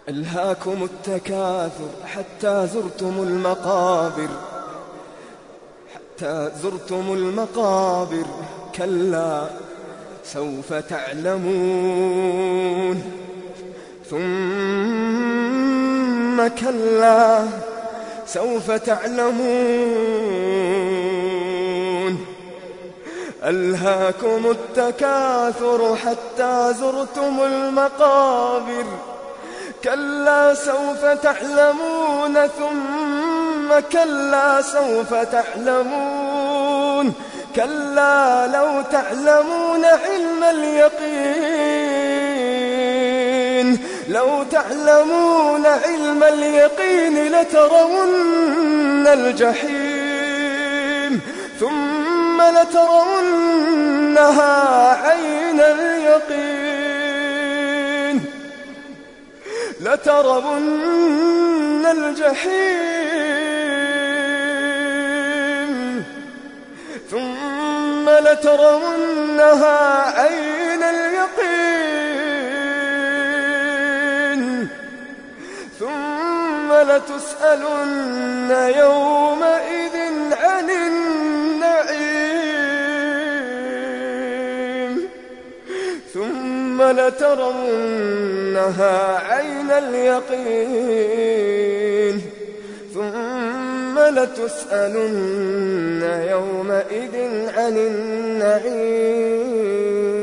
ألهاكم التكاثر حتى زرتم المقابر كلا سوف تعلمون ثم كلا سوف تعلمون ألهاكم التكاثر حتى زرتم المقابر كلا سوف تعلمون ثم كلا سوف تعلمون كلا لو تعلمون علم اليقين لترون الجحيم ثم لترونها عين اليقين لترون الجحيم ثم لترونها عين اليقين ثم لتسألن يومئذ عن النعيم ثم لترونها عين اليقين ثم لتسألن يومئذ عن النعيم.